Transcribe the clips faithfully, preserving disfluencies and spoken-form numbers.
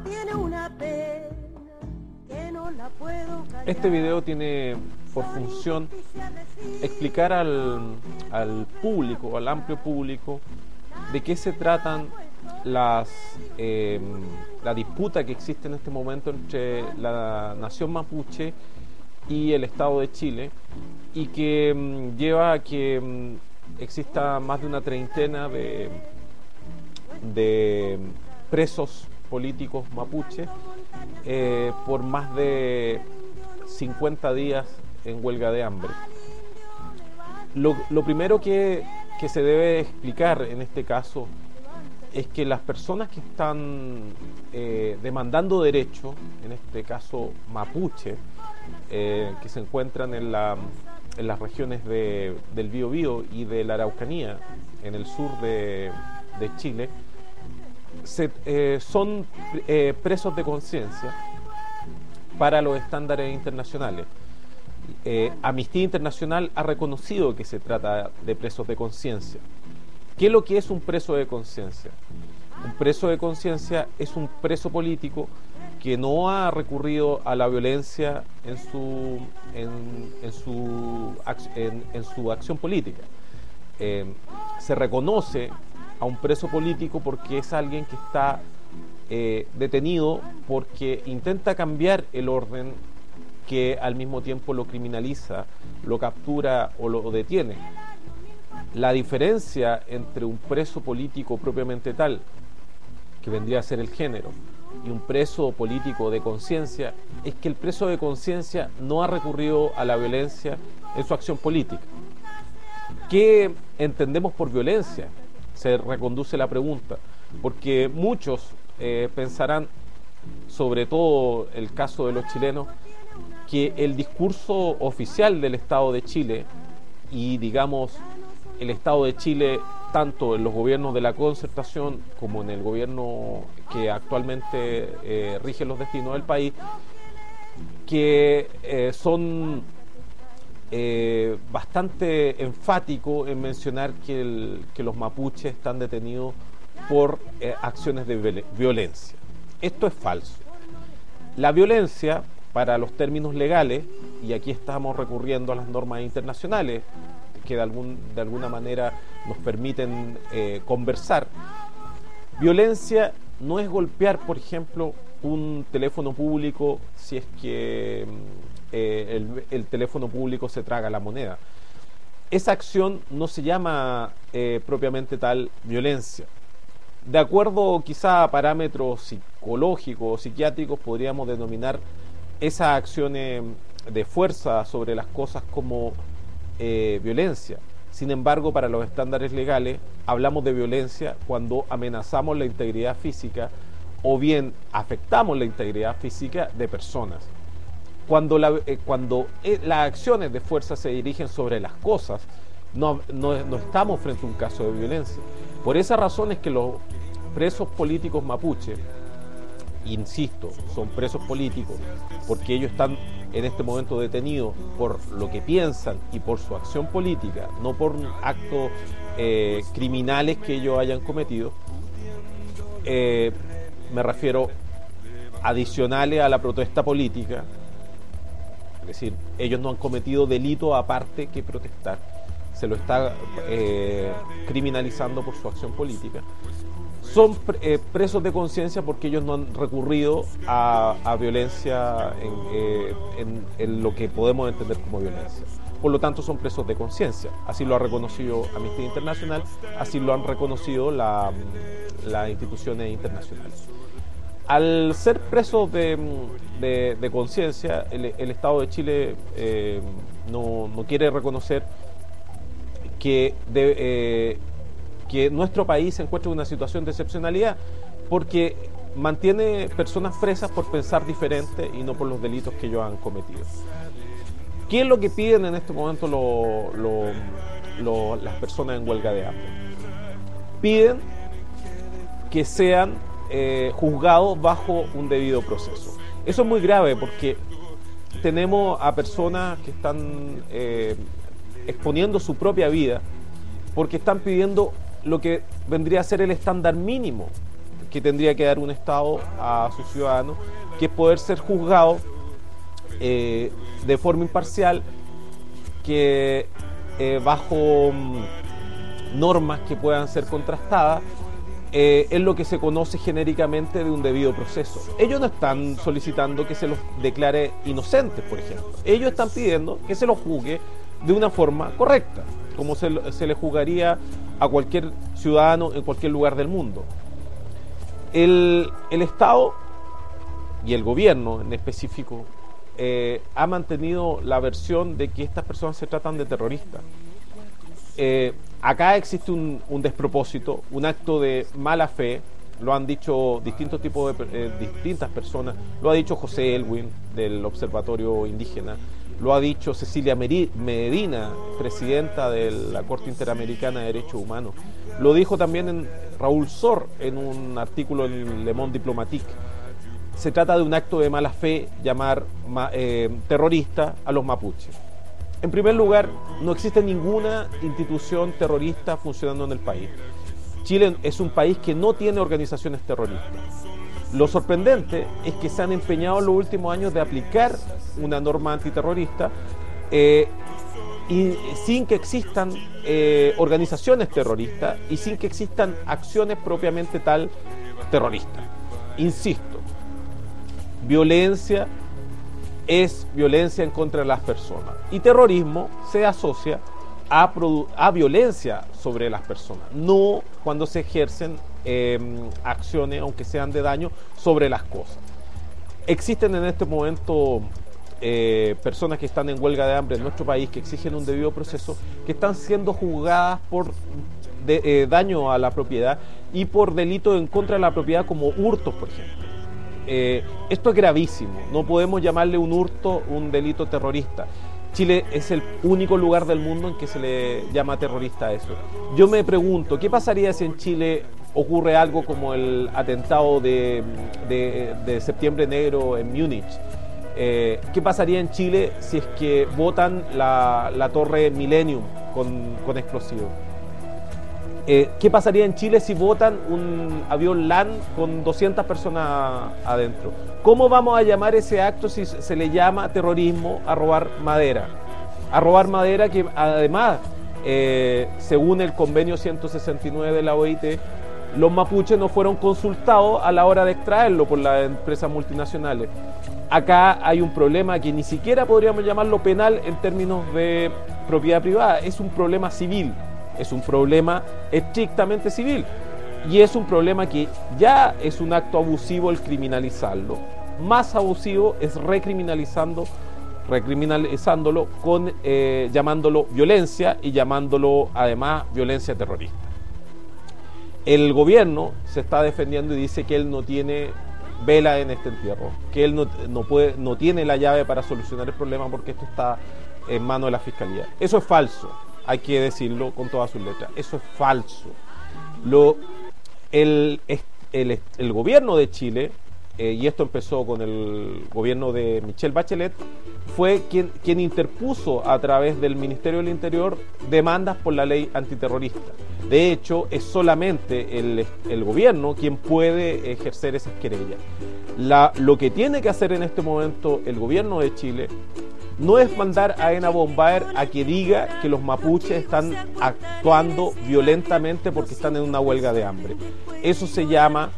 Este video tiene por función explicar al, al público, al amplio público, de qué se tratan las eh, la disputa que existe en este momento entre la nación mapuche y el Estado de Chile, y que um, lleva a que um, exista más de una treintena de, de presos políticos mapuche eh, por más de cincuenta días en huelga de hambre. Lo, lo primero que, que se debe explicar en este caso es que las personas que están eh, demandando derecho, en este caso mapuche, eh, que se encuentran en, la, en las regiones de, del Biobío y de la Araucanía, en el sur de, de Chile, se, eh, son eh, presos de conciencia para los estándares internacionales. Eh, Amnistía Internacional ha reconocido que se trata de presos de conciencia. ¿Qué es lo que es un preso de conciencia? Un preso de conciencia es un preso político que no ha recurrido a la violencia en su, en, en su, en, en su acción política. Eh, se reconoce a un preso político porque es alguien que está eh, detenido porque intenta cambiar el orden que al mismo tiempo lo criminaliza, lo captura o lo detiene. La diferencia entre un preso político propiamente tal, que vendría a ser el género, y un preso político de conciencia, es que el preso de conciencia no ha recurrido a la violencia en su acción política. ¿Qué entendemos por violencia? Se reconduce la pregunta, porque muchos eh, pensarán, sobre todo el caso de los chilenos, que el discurso oficial del Estado de Chile y, digamos, el Estado de Chile, tanto en los gobiernos de la concertación como en el gobierno que actualmente eh, rige los destinos del país, que eh, son eh, bastante enfáticos en mencionar que, el, que los mapuches están detenidos por eh, acciones de violencia. Esto es falso. La violencia, para los términos legales, y aquí estamos recurriendo a las normas internacionales que de, algún, de alguna manera nos permiten eh, conversar, violencia no es golpear, por ejemplo, un teléfono público si es que eh, el, el teléfono público se traga la moneda. Esa acción no se llama eh, propiamente tal violencia. De acuerdo quizá a parámetros psicológicos o psiquiátricos, podríamos denominar esas acciones de fuerza sobre las cosas como eh, violencia. Sin embargo, para los estándares legales hablamos de violencia cuando amenazamos la integridad física o bien afectamos la integridad física de personas. Cuando, la, eh, cuando eh, las acciones de fuerza se dirigen sobre las cosas, no, no, no estamos frente a un caso de violencia. Por esa razón es que los presos políticos mapuche, insisto, son presos políticos porque ellos están en este momento detenidos por lo que piensan y por su acción política, no por actos eh, criminales que ellos hayan cometido. Eh, me refiero adicionales a la protesta política, es decir, ellos no han cometido delito aparte que protestar, se lo está eh, criminalizando por su acción política. Son eh, presos de conciencia porque ellos no han recurrido a, a violencia en, eh, en, en lo que podemos entender como violencia. Por lo tanto, son presos de conciencia. Así lo ha reconocido Amnistía Internacional, así lo han reconocido la, las instituciones internacionales. Al ser presos de, de, de conciencia, el, el Estado de Chile eh, no, no quiere reconocer que de, eh, que nuestro país se encuentra en una situación de excepcionalidad porque mantiene personas presas por pensar diferente y no por los delitos que ellos han cometido. ¿Qué es lo que piden en este momento lo, lo, lo, las personas en huelga de hambre? Piden que sean eh, juzgados bajo un debido proceso. Eso es muy grave porque tenemos a personas que están eh, exponiendo su propia vida porque están pidiendo lo que vendría a ser el estándar mínimo que tendría que dar un Estado a sus ciudadanos, que es poder ser juzgado eh, de forma imparcial, que eh, bajo mm, normas que puedan ser contrastadas, eh, es lo que se conoce genéricamente de un debido proceso. Ellos no están solicitando que se los declare inocentes, por ejemplo. Ellos están pidiendo que se los juzgue de una forma correcta, como se, se le juzgaría a cualquier ciudadano en cualquier lugar del mundo. El, el Estado y el gobierno en específico eh, ha mantenido la versión de que estas personas se tratan de terroristas. Eh, acá existe un, un despropósito, un acto de mala fe, lo han dicho distintos tipos de eh, distintas personas, lo ha dicho José Elwin del Observatorio Indígena, lo ha dicho Cecilia Medina, presidenta de la Corte Interamericana de Derechos Humanos, lo dijo también en Raúl Sor en un artículo en Le Monde Diplomatique. Se trata de un acto de mala fe llamar eh, terrorista a los mapuches. En primer lugar, no existe ninguna institución terrorista funcionando en el país. Chile es un país que no tiene organizaciones terroristas. Lo sorprendente es que se han empeñado en los últimos años de aplicar una norma antiterrorista eh, y sin que existan eh, organizaciones terroristas y sin que existan acciones propiamente tal terroristas. Insisto, violencia es violencia en contra de las personas y terrorismo se asocia a, a violencia sobre las personas, no cuando se ejercen eh, acciones, aunque sean de daño, sobre las cosas. Existen en este momento eh, personas que están en huelga de hambre en nuestro país, que exigen un debido proceso, que están siendo juzgadas por de, eh, daño a la propiedad y por delitos en contra de la propiedad como hurtos, por ejemplo. Eh, esto es gravísimo, no podemos llamarle un hurto un delito terrorista. Chile es el único lugar del mundo en que se le llama terrorista a eso. Yo me pregunto, ¿qué pasaría si en Chile ocurre algo como el atentado de, de, de Septiembre Negro en Múnich? Eh, ¿Qué pasaría en Chile si es que botan la, la torre Millennium con, con explosivos? Eh, ¿Qué pasaría en Chile si botan un avión LAN con doscientas personas adentro? ¿Cómo vamos a llamar ese acto si se le llama terrorismo a robar madera? A robar madera que además, eh, según el convenio ciento sesenta y nueve de la O I T, los mapuches no fueron consultados a la hora de extraerlo por las empresas multinacionales. Acá hay un problema que ni siquiera podríamos llamarlo penal en términos de propiedad privada, es un problema civil. Es un problema estrictamente civil y es un problema que ya es un acto abusivo el criminalizarlo. Más abusivo es recriminalizando, recriminalizándolo con eh, llamándolo violencia y llamándolo además violencia terrorista. El gobierno se está defendiendo y dice que él no tiene vela en este entierro, que él no, no, puede, no tiene la llave para solucionar el problema porque esto está en manos de la Fiscalía. Eso es falso. Hay que decirlo con todas sus letras. Eso es falso. Lo, el, el, el gobierno de Chile, eh, y esto empezó con el gobierno de Michelle Bachelet, fue quien, quien interpuso a través del Ministerio del Interior demandas por la ley antiterrorista. De hecho, es solamente el, el gobierno quien puede ejercer esas querellas. La, lo que tiene que hacer en este momento el gobierno de Chile no es mandar a Ena Bombaer a que diga que los mapuches están actuando violentamente porque están en una huelga de hambre. Eso se llama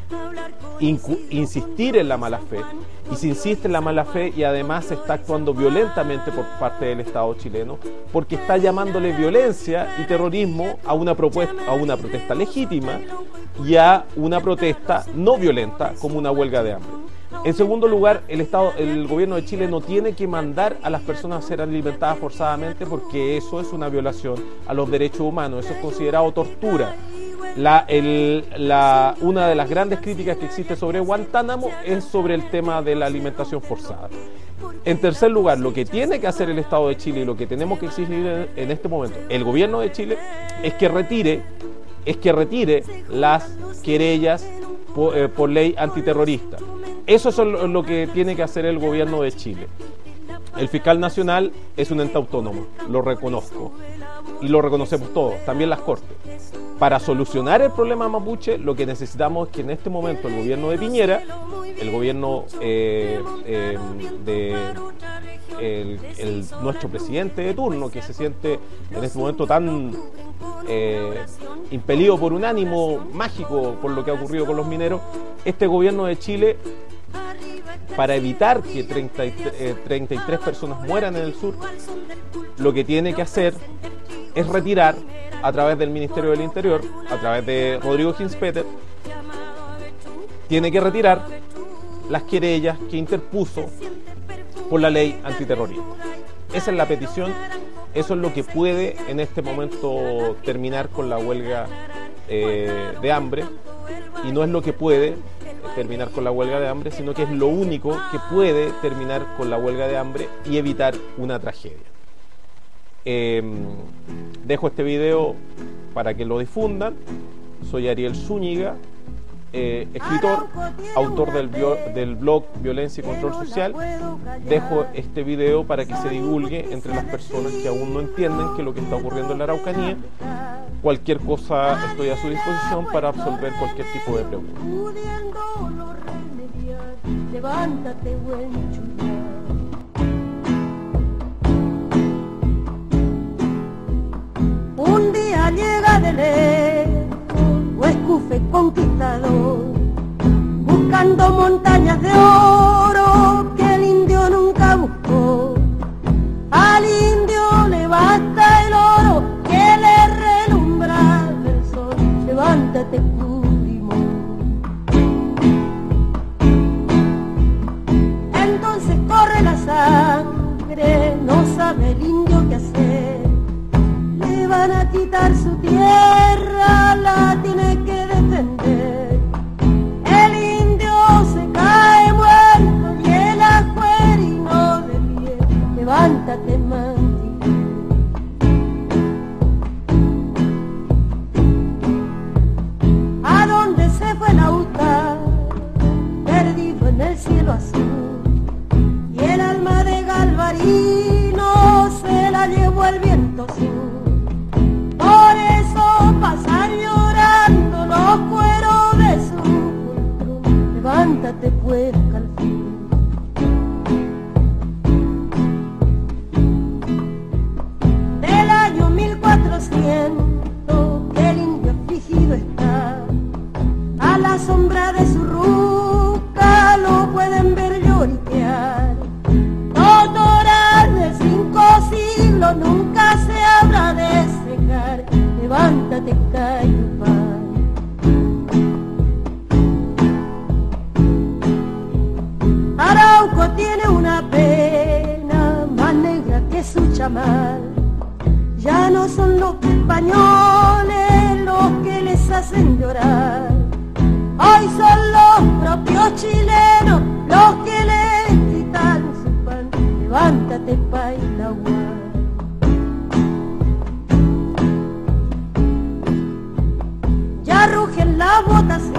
insistir en la mala fe. Y se insiste en la mala fe y además se está actuando violentamente por parte del Estado chileno porque está llamándole violencia y terrorismo a una, propuesta, a una protesta legítima y a una protesta no violenta como una huelga de hambre. En segundo lugar, el Estado, el gobierno de Chile no tiene que mandar a las personas a ser alimentadas forzadamente porque eso es una violación a los derechos humanos, eso es considerado tortura. La, el, la, una de las grandes críticas que existe sobre Guantánamo es sobre el tema de la alimentación forzada. En tercer lugar, lo que tiene que hacer el Estado de Chile y lo que tenemos que exigir en, en este momento el gobierno de Chile es que retire, es que retire las querellas por, eh, por ley antiterrorista. Eso es lo que tiene que hacer el gobierno de Chile. El fiscal nacional es un ente autónomo, lo reconozco y lo reconocemos todos, también las cortes. Para solucionar el problema mapuche, lo que necesitamos es que en este momento el gobierno de Piñera, el gobierno eh, eh, de el, el, nuestro presidente de turno, que se siente en este momento tan eh, impelido por un ánimo mágico por lo que ha ocurrido con los mineros, este gobierno de Chile, para evitar que treinta y tres personas mueran en el sur, lo que tiene que hacer es retirar a través del Ministerio del Interior, a través de Rodrigo Hinspeter, tiene que retirar las querellas que interpuso por la ley antiterrorista. Esa es la petición, eso es lo que puede en este momento terminar con la huelga eh, de hambre, y no es lo que puede terminar con la huelga de hambre, sino que es lo único que puede terminar con la huelga de hambre y evitar una tragedia. Eh, dejo este video para que lo difundan. Soy Ariel Zúñiga, eh, escritor, autor del, bio, del blog Violencia y Control Social. Dejo este video para que se divulgue entre las personas que aún no entienden qué es lo que está ocurriendo en la Araucanía. Cualquier cosa estoy a su disposición para absolver cualquier tipo de pregunta. Levántate, buen chulla. Un día llega de lejos, Huescufe conquistador, buscando montañas de oro que el indio nunca buscó. Al indio le basta el oro que le relumbra del sol. Levántate, Purimón. Entonces corre la sangre, no sabe el indio qué hacer. Le van a quitar su tierra, la tiene que defender. El indio se cae muerto y el ajuerino de pie. Levántate, Manti. ¿A dónde se fue Lautaro? Perdido en el cielo azul. Y el alma de Galvarino se la llevó el viento sur. Por eso pasan llorando los cueros de su pulcro. Levántate, pues, Calfín. Del año mil cuatrocientos que el indio afligido está, a la sombra de su ruca lo pueden ver lloriquear. Doctoral de cinco siglos nunca se habrá de secar. Levántate, Cayupán. Arauco tiene una pena más negra que su chamal. Ya no son los españoles los que les hacen llorar. Hoy son los propios chilenos los que les quitan su pan. Levántate, Paitagua. Ya rugen las botas